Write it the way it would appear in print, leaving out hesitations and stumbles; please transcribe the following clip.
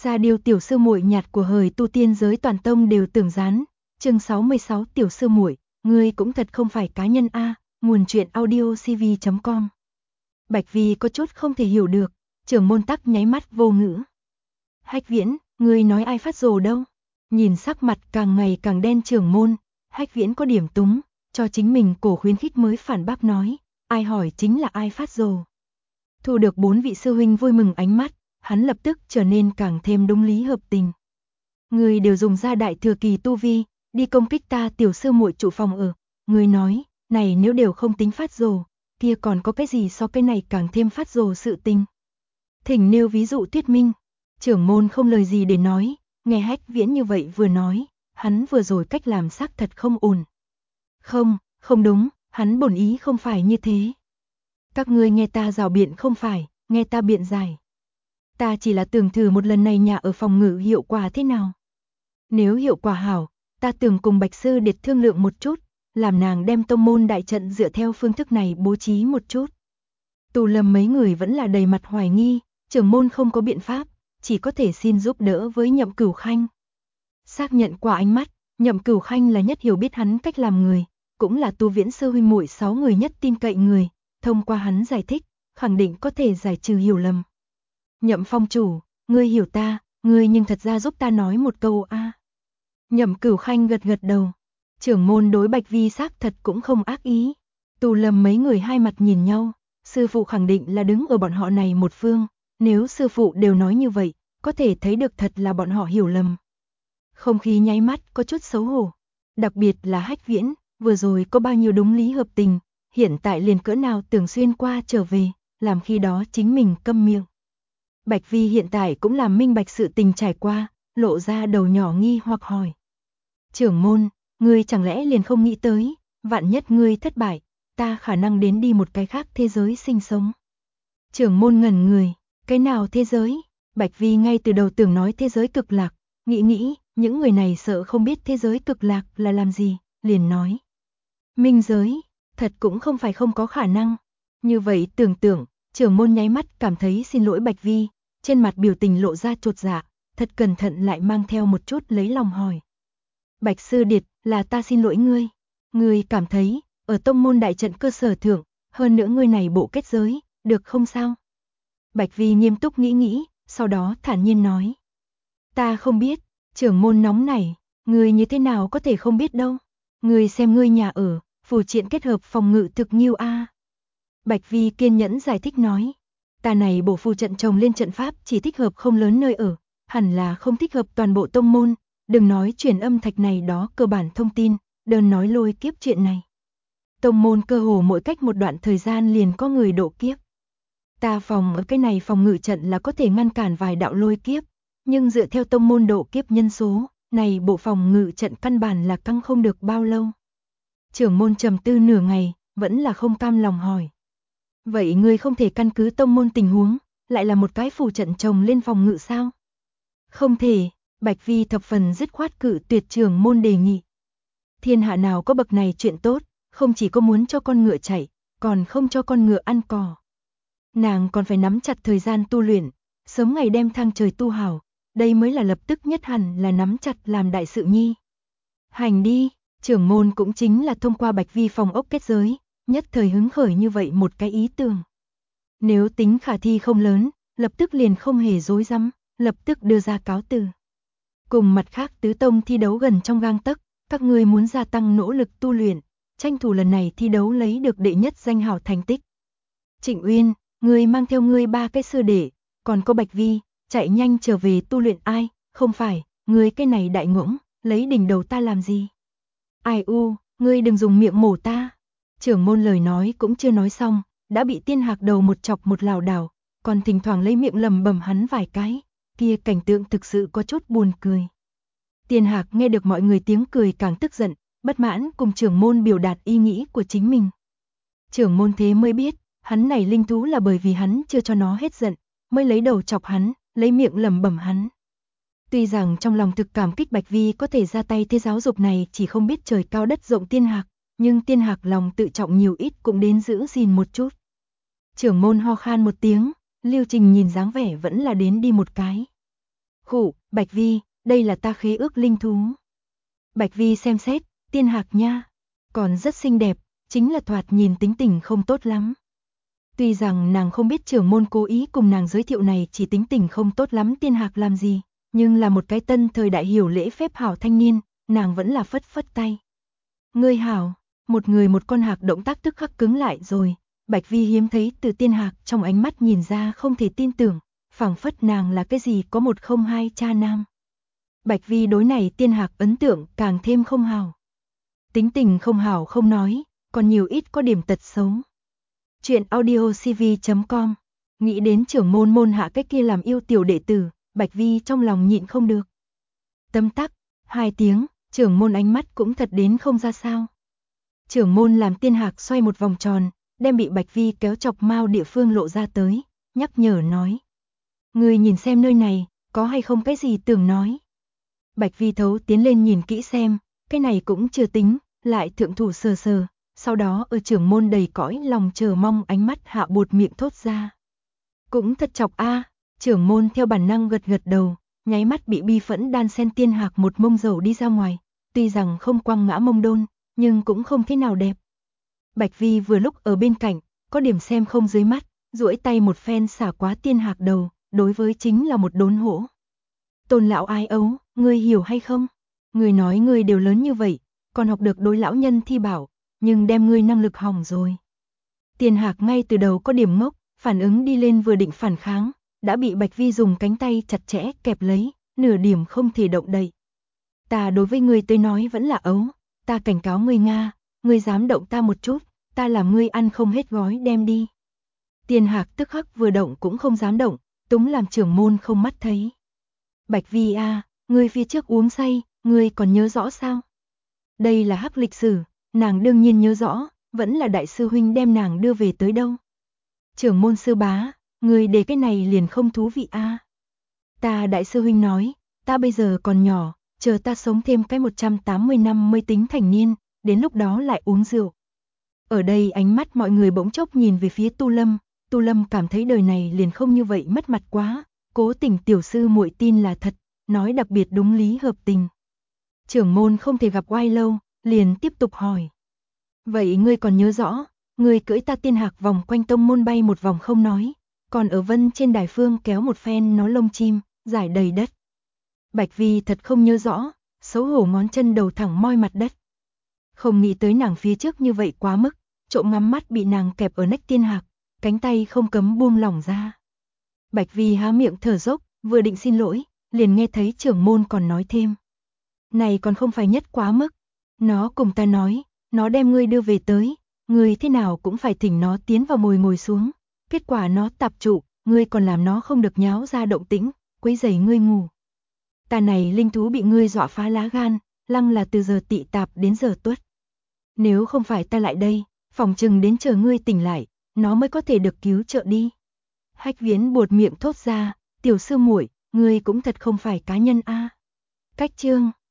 Sa Điêu tiểu sư muội nhạt của hời tu tiên giới toàn tông đều tưởng gián. Chương 66 tiểu sư muội, ngươi cũng thật không phải cá nhân a. Nguồn truyện audio cv.com. Bạch Vi có chút không thể hiểu được, trưởng môn Tắc nháy mắt vô ngữ. Hách Viễn, ngươi nói ai phát rồ đâu? Nhìn sắc mặt càng ngày càng đen trưởng môn, Hách Viễn có điểm túng, cho chính mình cổ khuyến khích mới phản bác nói, ai hỏi chính là ai phát rồ. Thu được 4 vị sư huynh vui mừng ánh mắt, hắn lập tức trở nên càng thêm đúng lý hợp tình. Ngươi đều dùng ra đại thừa kỳ tu vi, đi công kích ta tiểu sư muội trụ phòng ở. Ngươi nói, này nếu đều không tính phát rồ, kia còn có cái gì so cái này càng thêm phát rồ sự tình. Thỉnh nêu ví dụ thuyết minh. Trưởng môn không lời gì để nói, nghe Hách Viễn như vậy vừa nói, hắn vừa rồi cách làm xác thật không ổn. Không đúng, hắn bổn ý không phải như thế. Các ngươi nghe ta rào biện không phải, nghe ta biện giải. Ta chỉ là tưởng thử một lần này nhà ở phòng ngự hiệu quả thế nào. Nếu hiệu quả hảo, ta tưởng cùng Bạch Sư Điệt thương lượng một chút, làm nàng đem tông môn đại trận dựa theo phương thức này bố trí một chút. Tù Lâm mấy người vẫn là đầy mặt hoài nghi, trưởng môn không có biện pháp, chỉ có thể xin giúp đỡ với Nhậm Cửu Khanh. Xác nhận qua ánh mắt, Nhậm Cửu Khanh là nhất hiểu biết hắn cách làm người, cũng là Tu Viễn sư huynh muội 6 người nhất tin cậy người, thông qua hắn giải thích, khẳng định có thể giải trừ hiểu lầm. Nhậm phong chủ, ngươi hiểu ta, ngươi nhưng thật ra giúp ta nói một câu a. Nhậm Cửu Khanh gật gật đầu. Trưởng môn đối Bạch Vi xác thật cũng không ác ý. Tù Lâm mấy người hai mặt nhìn nhau, sư phụ khẳng định là đứng ở bọn họ này một phương, nếu sư phụ đều nói như vậy, có thể thấy được thật là bọn họ hiểu lầm. Không khí nháy mắt có chút xấu hổ, đặc biệt là Hách Viễn, vừa rồi có bao nhiêu đúng lý hợp tình, hiện tại liền cỡ nào tưởng xuyên qua trở về, làm khi đó chính mình câm miệng. Bạch Vi hiện tại cũng làm minh bạch sự tình trải qua, lộ ra đầu nhỏ nghi hoặc hỏi. Trưởng môn, ngươi chẳng lẽ liền không nghĩ tới, vạn nhất ngươi thất bại, ta khả năng đến đi một cái khác thế giới sinh sống. Trưởng môn ngẩn người, cái nào thế giới? Bạch Vi ngay từ đầu tưởng nói thế giới cực lạc, nghĩ, những người này sợ không biết thế giới cực lạc là làm gì, liền nói. Minh giới, thật cũng không phải không có khả năng. Như vậy tưởng tượng, trưởng môn nháy mắt cảm thấy xin lỗi Bạch Vi, trên mặt biểu tình lộ ra chột dạ, thật cẩn thận lại mang theo một chút lấy lòng hỏi. Bạch Sư Điệt, là ta xin lỗi ngươi. Ngươi cảm thấy, ở tông môn đại trận cơ sở thượng, hơn nữa ngươi này bộ kết giới, được không sao? Bạch Vi nghiêm túc nghĩ, sau đó thản nhiên nói. Ta không biết, trưởng môn nóng này, ngươi như thế nào có thể không biết đâu. Ngươi xem ngươi nhà ở, phù triện kết hợp phòng ngự thực nghiêu a. Bạch Vi kiên nhẫn giải thích nói. Ta này bộ phù trận trồng lên trận pháp chỉ thích hợp không lớn nơi ở, hẳn là không thích hợp toàn bộ tông môn, đừng nói truyền âm thạch này đó cơ bản thông tin, đơn nói lôi kiếp chuyện này. Tông môn cơ hồ mỗi cách một đoạn thời gian liền có người độ kiếp. Ta phòng ở cái này phòng ngự trận là có thể ngăn cản vài đạo lôi kiếp, nhưng dựa theo tông môn độ kiếp nhân số, này bộ phòng ngự trận căn bản là căng không được bao lâu. Trưởng môn trầm tư nửa ngày, vẫn là không cam lòng hỏi. Vậy ngươi không thể căn cứ tông môn tình huống, lại là một cái phù trận trồng lên phòng ngự sao? Không thể, Bạch Vi thập phần dứt khoát cự tuyệt trưởng môn đề nghị. Thiên hạ nào có bậc này chuyện tốt, không chỉ có muốn cho con ngựa chạy, còn không cho con ngựa ăn cỏ. Nàng còn phải nắm chặt thời gian tu luyện, sớm ngày đem thang trời tu hảo, đây mới là lập tức nhất hẳn là nắm chặt làm đại sự nhi. Hành đi, trưởng môn cũng chính là thông qua Bạch Vi phòng ốc kết giới, nhất thời hứng khởi như vậy một cái ý tưởng. Nếu tính khả thi không lớn, lập tức liền không hề dối rắm, lập tức đưa ra cáo từ. Cùng mặt khác tứ tông thi đấu gần trong gang tấc, các ngươi muốn gia tăng nỗ lực tu luyện, tranh thủ lần này thi đấu lấy được đệ nhất danh hảo thành tích. Trịnh Uyên, ngươi mang theo ngươi 3 cái sư đệ, còn có Bạch Vi, chạy nhanh trở về tu luyện ai, không phải, ngươi cái này đại ngỗng, lấy đỉnh đầu ta làm gì? Ai u, ngươi đừng dùng miệng mổ ta. Trưởng môn lời nói cũng chưa nói xong, đã bị Tiên Hạc đầu một chọc một lảo đảo, còn thỉnh thoảng lấy miệng lầm bầm hắn vài cái, kia cảnh tượng thực sự có chút buồn cười. Tiên Hạc nghe được mọi người tiếng cười càng tức giận, bất mãn cùng trưởng môn biểu đạt ý nghĩ của chính mình. Trưởng môn thế mới biết, hắn này linh thú là bởi vì hắn chưa cho nó hết giận, mới lấy đầu chọc hắn, lấy miệng lầm bầm hắn. Tuy rằng trong lòng thực cảm kích Bạch Vi có thể ra tay thế giáo dục này chỉ không biết trời cao đất rộng Tiên Hạc, nhưng Tiên Hạc lòng tự trọng nhiều ít cũng đến giữ gìn một chút. Trưởng môn ho khan một tiếng, Lưu Trình nhìn dáng vẻ vẫn là đến đi một cái. Khụ, Bạch Vi, đây là ta khế ước linh thú. Bạch Vi xem xét, tiên hạc nha, còn rất xinh đẹp, chính là thoạt nhìn tính tình không tốt lắm. Tuy rằng nàng không biết trưởng môn cố ý cùng nàng giới thiệu này chỉ tính tình không tốt lắm tiên hạc làm gì, nhưng là một cái tân thời đại hiểu lễ phép hảo thanh niên, nàng vẫn là phất phất tay. Ngươi hảo, một người một con hạc động tác tức khắc cứng lại rồi, Bạch Vi hiếm thấy từ tiên hạc trong ánh mắt nhìn ra không thể tin tưởng, phảng phất nàng là cái gì có một không hai cha nam. Bạch Vi đối này tiên hạc ấn tượng càng thêm không hảo. Tính tình không hảo không nói, còn nhiều ít có điểm tật xấu. Chuyện audiocv.com. Nghĩ đến trưởng môn môn hạ cái kia làm yêu tiểu đệ tử, Bạch Vi trong lòng nhịn không được. Tấm tắc, 2 tiếng, trưởng môn ánh mắt cũng thật đến không ra sao. Trưởng môn làm tiên hạc xoay một vòng tròn, đem bị Bạch Vi kéo chọc mau địa phương lộ ra tới, nhắc nhở nói. Người nhìn xem nơi này, có hay không cái gì tưởng nói. Bạch Vi thấu tiến lên nhìn kỹ xem, cái này cũng chưa tính, lại thượng thủ sờ sờ, sau đó ở trưởng môn đầy cõi lòng chờ mong ánh mắt hạ buột miệng thốt ra. Cũng thật chọc a, trưởng môn theo bản năng gật gật đầu, nháy mắt bị bi phẫn đan sen tiên hạc một mông dầu đi ra ngoài, tuy rằng không quăng ngã mông đôn, nhưng cũng không thế nào đẹp. Bạch Vi vừa lúc ở bên cạnh, có điểm xem không dưới mắt, duỗi tay một phen xả quá tiên hạc đầu, đối với chính là một đốn hổ. Tôn lão ái ấu, ngươi hiểu hay không? Ngươi nói ngươi đều lớn như vậy, còn học được đối lão nhân thi bảo, nhưng đem ngươi năng lực hỏng rồi. Tiên hạc ngay từ đầu có điểm ngốc, phản ứng đi lên vừa định phản kháng, đã bị Bạch Vi dùng cánh tay chặt chẽ kẹp lấy, nửa điểm không thể động đậy. Ta đối với ngươi tới nói vẫn là ấu, ta cảnh cáo ngươi Nga, ngươi dám động ta một chút, ta làm ngươi ăn không hết gói đem đi. Tiên hạc tức khắc vừa động cũng không dám động, túng làm trưởng môn không mắt thấy. Bạch Vi a, ngươi phía trước uống say, ngươi còn nhớ rõ sao? Đây là hắc lịch sử, nàng đương nhiên nhớ rõ, vẫn là đại sư huynh đem nàng đưa về tới đâu. Trưởng môn sư bá, ngươi để cái này liền không thú vị a. Ta đại sư huynh nói, ta bây giờ còn nhỏ, chờ ta sống thêm cái 180 năm mới tính thành niên, đến lúc đó lại uống rượu. Ở đây ánh mắt mọi người bỗng chốc nhìn về phía Tu Lâm cảm thấy đời này liền không như vậy mất mặt quá, cố tình tiểu sư muội tin là thật, nói đặc biệt đúng lý hợp tình. Trưởng môn không thể gặp oai lâu, liền tiếp tục hỏi. Vậy ngươi còn nhớ rõ, ngươi cưỡi ta tiên hạc vòng quanh tông môn bay một vòng không nói, còn ở vân trên đài phương kéo một phen nó lông chim, giải đầy đất. Bạch Vi thật không nhớ rõ, xấu hổ ngón chân đầu thẳng moi mặt đất. Không nghĩ tới nàng phía trước như vậy quá mức, trộm ngắm mắt bị nàng kẹp ở nách tiên hạc, cánh tay không cấm buông lỏng ra. Bạch Vi há miệng thở dốc, vừa định xin lỗi, liền nghe thấy trưởng môn còn nói thêm. Này còn không phải nhất quá mức, nó cùng ta nói, nó đem ngươi đưa về tới, ngươi thế nào cũng phải thỉnh nó tiến vào ngồi xuống, kết quả nó tạp trụ, ngươi còn làm nó không được nháo ra động tĩnh, quấy rầy ngươi ngủ. Ta này linh thú bị ngươi dọa phá lá gan, lăng là từ giờ tị tạp đến giờ tuất. Nếu không phải ta lại đây, phòng chừng đến chờ ngươi tỉnh lại, nó mới có thể được cứu trợ đi. Hách Viễn buột miệng thốt ra, tiểu sư muội, ngươi cũng thật không phải cá nhân a. Cách chương